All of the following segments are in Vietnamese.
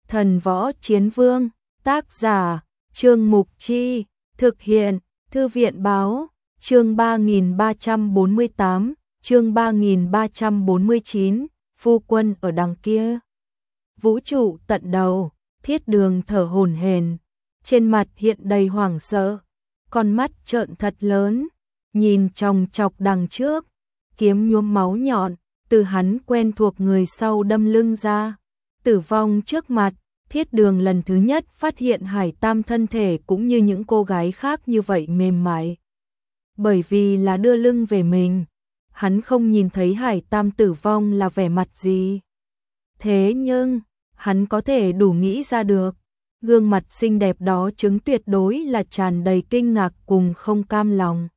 Thần Võ Chiến Vương, tác giả, Trương Mục Chi, thực hiện, Thư viện Báo, chương 3348, chương 3349, phu quân ở đằng kia. Vũ trụ tận đầu, Thiết Đường thở hổn hển, trên mặt hiện đầy hoảng sợ, con mắt trợn thật lớn, nhìn chòng chọc đằng trước, kiếm nhuốm máu nhọn, từ hắn quen thuộc người sau đâm lưng ra. Tử vong trước mặt, Thiết Đường lần thứ nhất phát hiện Hải Tam thân thể cũng như những cô gái khác như vậy mềm mại. Bởi vì là đưa lưng về mình, hắn không nhìn thấy Hải Tam tử vong là vẻ mặt gì. Thế nhưng, hắn có thể đủ nghĩ ra được, gương mặt xinh đẹp đó chứng tuyệt đối là tràn đầy kinh ngạc cùng không cam lòng.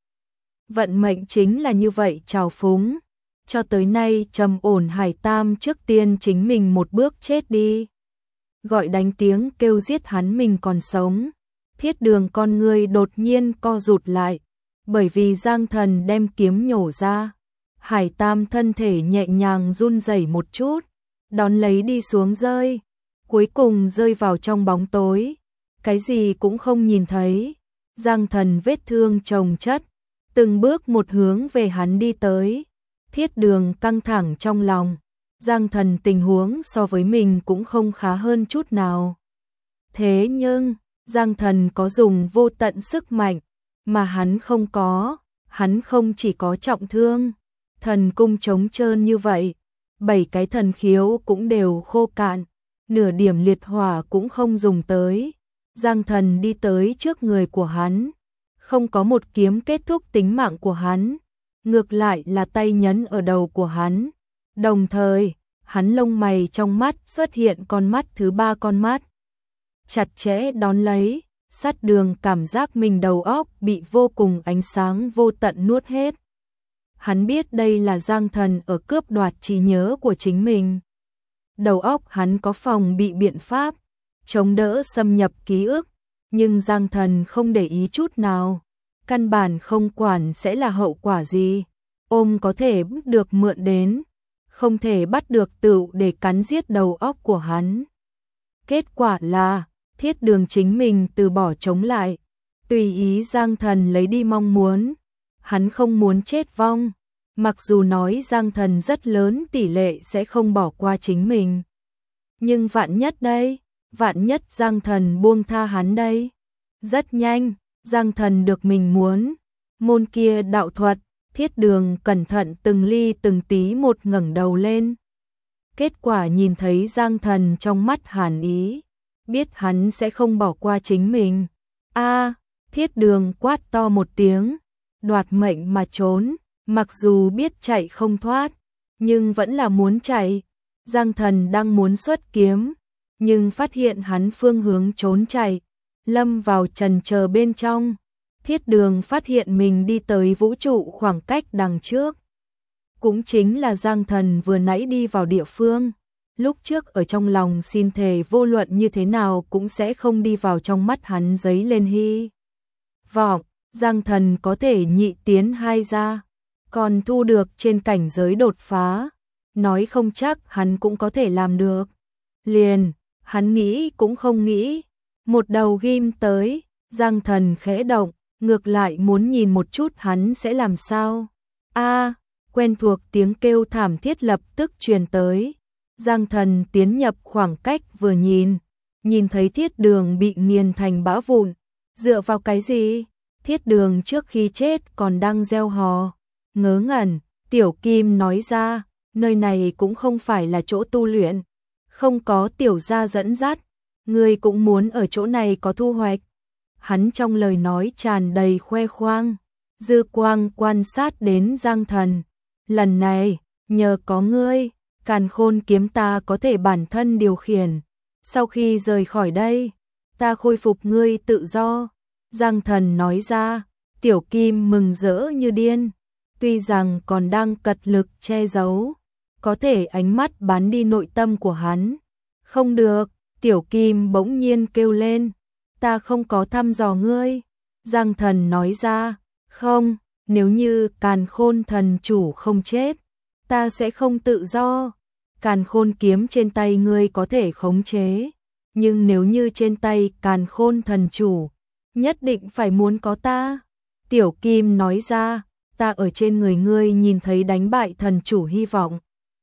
Vận mệnh chính là như vậy trào phúng. Cho tới nay trầm ổn Hải Tam trước tiên chính mình một bước chết đi. Gọi đánh tiếng kêu giết hắn mình còn sống. Thiết Đường con người đột nhiên co rụt lại, bởi vì Giang Thần đem kiếm nhổ ra. Hải Tam thân thể nhẹ nhàng run rẩy một chút, đón lấy đi xuống rơi, cuối cùng rơi vào trong bóng tối, cái gì cũng không nhìn thấy. Giang Thần vết thương chồng chất, từng bước một hướng về hắn đi tới. Thiết Đường căng thẳng trong lòng, Giang Thần tình huống so với mình cũng không khá hơn chút nào. Thế nhưng, Giang Thần có dùng vô tận sức mạnh, mà hắn không có, hắn không chỉ có trọng thương, thần cung trống trơn như vậy, 7 cái thần khiếu cũng đều khô cạn, nửa điểm liệt hỏa cũng không dùng tới. Giang Thần đi tới trước người của hắn, không có một kiếm kết thúc tính mạng của hắn, ngược lại là tay nhấn ở đầu của hắn. Đồng thời, hắn lông mày trong mắt xuất hiện con mắt thứ 3 con mắt. Chặt chẽ đón lấy, Sát Đường cảm giác mình đầu óc bị vô cùng ánh sáng vô tận nuốt hết. Hắn biết đây là Giang Thần ở cướp đoạt trí nhớ của chính mình. Đầu óc hắn có phòng bị biện pháp, chống đỡ xâm nhập ký ức, nhưng Giang Thần không để ý chút nào. Căn bản không quản sẽ là hậu quả gì, ôm có thể bắt được mượn đến, không thể bắt được tựu để cắn giết đầu óc của hắn. Kết quả là, Thiết Đường chính mình từ bỏ chống lại, tùy ý Giang Thần lấy đi mong muốn. Hắn không muốn chết vong, mặc dù nói Giang Thần rất lớn tỷ lệ sẽ không bỏ qua chính mình. Nhưng vạn nhất đây, vạn nhất Giang Thần buông tha hắn đây. Rất nhanh, Giang Thần được mình muốn, môn kia đạo thuật, Thiết Đường cẩn thận từng ly từng tí một ngẩng đầu lên. Kết quả nhìn thấy Giang Thần trong mắt hàn ý, biết hắn sẽ không bỏ qua chính mình. Thiết Đường quát to một tiếng, đoạt mệnh mà trốn, mặc dù biết chạy không thoát, nhưng vẫn là muốn chạy. Giang Thần đang muốn xuất kiếm, nhưng phát hiện hắn phương hướng trốn chạy, lâm vào trần chờ bên trong. Thiết Đường phát hiện mình đi tới vũ trụ khoảng cách đằng trước, cũng chính là Giang Thần vừa nãy đi vào địa phương. Lúc trước ở trong lòng xin thề vô luận như thế nào cũng sẽ không đi vào trong mắt hắn giấy lên hy vọng Giang Thần có thể nhị tiến hai ra, còn thu được trên cảnh giới đột phá, nói không chắc hắn cũng có thể làm được. Liền, hắn nghĩ cũng không nghĩ, một đầu ghim tới, Giang Thần khẽ động, ngược lại muốn nhìn một chút hắn sẽ làm sao. Quen thuộc tiếng kêu thảm thiết lập tức truyền tới. Giang Thần tiến nhập khoảng cách vừa nhìn thấy Thiết Đường bị nghiền thành bã vụn. Dựa vào cái gì? Thiết Đường trước khi chết còn đang gieo hò. Ngớ ngẩn, Tiểu Kim nói ra, nơi này cũng không phải là chỗ tu luyện, không có tiểu gia dẫn dắt, ngươi cũng muốn ở chỗ này có thu hoạch. Hắn trong lời nói tràn đầy khoe khoang, dư quang quan sát đến Giang Thần. Lần này, nhờ có ngươi, Càn Khôn kiếm ta có thể bản thân điều khiển. Sau khi rời khỏi đây, ta khôi phục ngươi tự do. Giang Thần nói ra, Tiểu Kim mừng rỡ như điên. Tuy rằng còn đang cật lực che giấu, có thể ánh mắt bán đi nội tâm của hắn. Không được, Tiểu Kim bỗng nhiên kêu lên, ta không có thăm dò ngươi. Giang Thần nói ra, không, nếu như Càn Khôn thần chủ không chết, ta sẽ không tự do. Càn Khôn kiếm trên tay ngươi có thể khống chế, nhưng nếu như trên tay Càn Khôn thần chủ, nhất định phải muốn có ta. Tiểu Kim nói ra, ta ở trên người ngươi nhìn thấy đánh bại thần chủ hy vọng.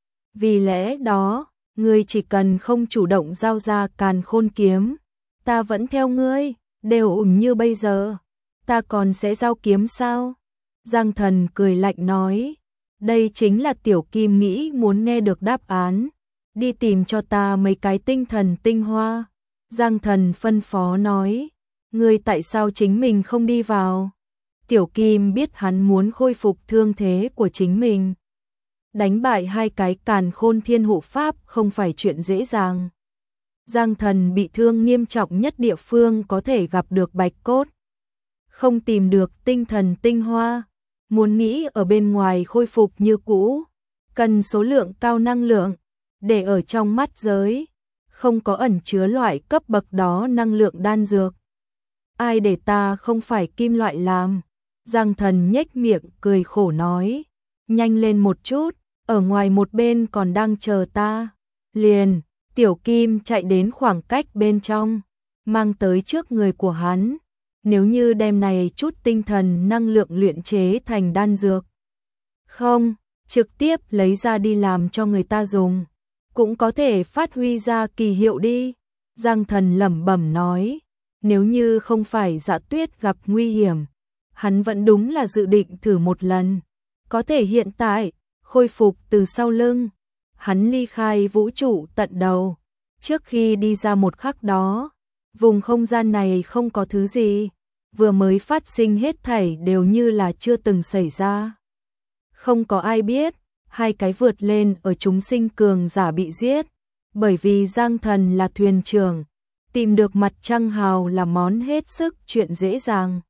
Vì lẽ đó, ngươi chỉ cần không chủ động giao ra Càn Khôn kiếm, ta vẫn theo ngươi, đều ủng như bây giờ. Ta còn sẽ giao kiếm sao? Giang Thần cười lạnh nói, đây chính là Tiểu Kim nghĩ muốn nghe được đáp án. Đi tìm cho ta mấy cái tinh thần tinh hoa. Giang Thần phân phó nói, ngươi tại sao chính mình không đi vào? Tiểu Kim biết hắn muốn khôi phục thương thế của chính mình. Đánh bại hai cái Càn Khôn thiên hộ pháp không phải chuyện dễ dàng. Giang Thần bị thương nghiêm trọng nhất địa phương có thể gặp được bạch cốt. Không tìm được tinh thần tinh hoa, muốn nghĩ ở bên ngoài khôi phục như cũ, cần số lượng cao năng lượng, để ở trong mắt giới, không có ẩn chứa loại cấp bậc đó năng lượng đan dược. Ai để ta không phải kim loại làm? Giang Thần nhếch miệng cười khổ nói, nhanh lên một chút, ở ngoài một bên còn đang chờ ta. Liền, Tiểu Kim chạy đến khoảng cách bên trong, mang tới trước người của hắn. Nếu như đem này chút tinh thần năng lượng luyện chế thành đan dược, không, trực tiếp lấy ra đi làm cho người ta dùng, cũng có thể phát huy ra kỳ hiệu đi. Giang Thần lẩm bẩm nói, nếu như không phải Dạ Tuyết gặp nguy hiểm, hắn vẫn đúng là dự định thử một lần. Có thể hiện tại, khôi phục từ sau lưng, hắn ly khai vũ trụ tận đầu. Trước khi đi ra một khắc đó, vùng không gian này không có thứ gì, vừa mới phát sinh hết thảy đều như là chưa từng xảy ra. Không có ai biết, hai cái vượt lên ở chúng sinh cường giả bị giết, bởi vì Giang Thần là thuyền trưởng, tìm được mặt trăng hào là món hết sức chuyện dễ dàng.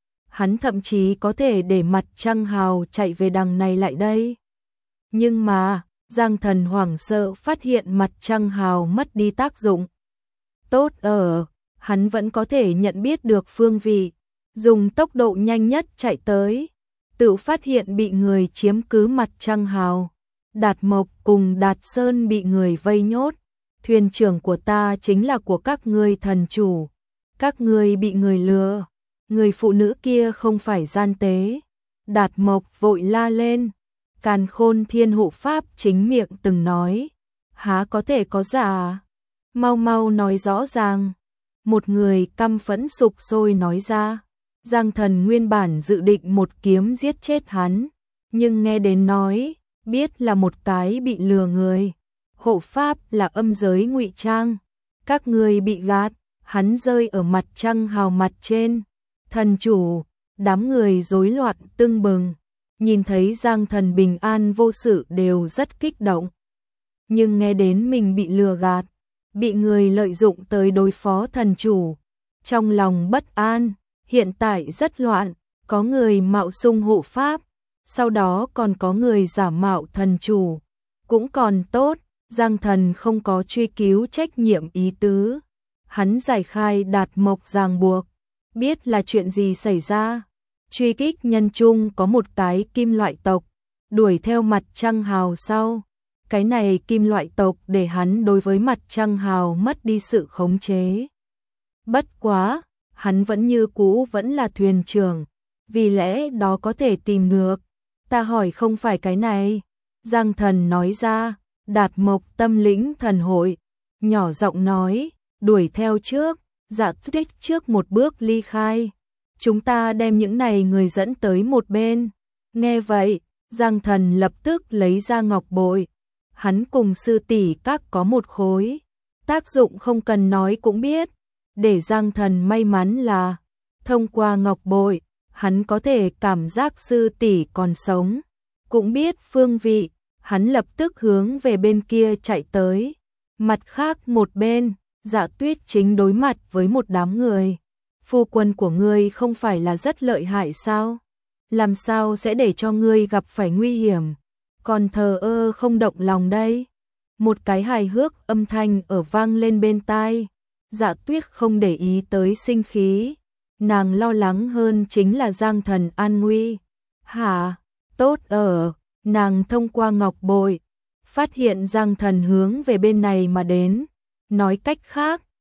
Hắn thậm chí có thể để mặt trăng hào chạy về đằng này lại đây. Nhưng mà, Giang Thần hoảng sợ phát hiện mặt trăng hào mất đi tác dụng. Tốt ở, hắn vẫn có thể nhận biết được phương vị, dùng tốc độ nhanh nhất chạy tới, tự phát hiện bị người chiếm cứ mặt trăng hào. Đạt Mộc cùng Đạt Sơn bị người vây nhốt. Thuyền trưởng của ta chính là của các ngươi thần chủ. Các ngươi bị người lừa. Người phụ nữ kia không phải gian tế. Đạt Mộc vội la lên. Càn Khôn thiên hộ pháp chính miệng từng nói, há có thể có giả? Mau mau nói rõ ràng. Một người căm phẫn sục sôi nói ra. Giang Thần nguyên bản dự định một kiếm giết chết hắn, nhưng nghe đến nói, biết là một cái bị lừa người. Hộ pháp là âm giới ngụy trang. Các người bị gạt, hắn rơi ở mặt trăng hào mặt trên. Thần chủ, đám người rối loạn tưng bừng. Nhìn thấy Giang Thần bình an vô sự đều rất kích động. Nhưng nghe đến mình bị lừa gạt, bị người lợi dụng tới đối phó thần chủ, trong lòng bất an, hiện tại rất loạn, có người mạo xưng hộ pháp, sau đó còn có người giả mạo thần chủ, cũng còn tốt, Giang Thần không có truy cứu trách nhiệm ý tứ. Hắn giải khai Đạt Mộc ràng buộc, biết là chuyện gì xảy ra. Truy kích nhân chung có một cái kim loại tộc, đuổi theo mặt trăng hào sau. Cái này kim loại tộc để hắn đối với mặt trăng hào mất đi sự khống chế. Bất quá, hắn vẫn như cũ vẫn là thuyền trưởng, vì lẽ đó có thể tìm được. Ta hỏi không phải cái này. Giang Thần nói ra, Đạt Mộc tâm lĩnh thần hội, nhỏ giọng nói, đuổi theo trước, Dạ Tuyết trước một bước ly khai. Chúng ta đem những này người dẫn tới một bên. Nghe vậy, Giang Thần lập tức lấy ra ngọc bội. Hắn cùng sư tỷ các có một khối. Tác dụng không cần nói cũng biết. Để Giang Thần may mắn là, thông qua ngọc bội, hắn có thể cảm giác sư tỷ còn sống. Cũng biết phương vị, hắn lập tức hướng về bên kia chạy tới. Mặt khác một bên, Dạ Tuyết chính đối mặt với một đám người. Phu quân của ngươi không phải là rất lợi hại sao? Làm sao sẽ để cho ngươi gặp phải nguy hiểm? Còn thờ ơ không động lòng đây? Một cái hài hước âm thanh ở vang lên bên tai. Dạ Tuyết không để ý tới sinh khí. Nàng lo lắng hơn chính là Giang Thần an nguy. Hả? Tốt ở, nàng thông qua ngọc bội, phát hiện Giang Thần hướng về bên này mà đến. Nói cách khác,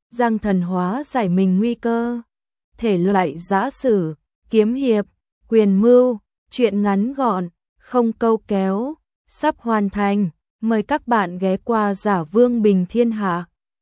Giang thần hóa giải mình nguy cơ. Thể loại giã sử, kiếm hiệp, quyền mưu, truyện ngắn gọn, không câu kéo, sắp hoàn thành. Mời các bạn ghé qua Giả Vương Bình Thiên Hạ.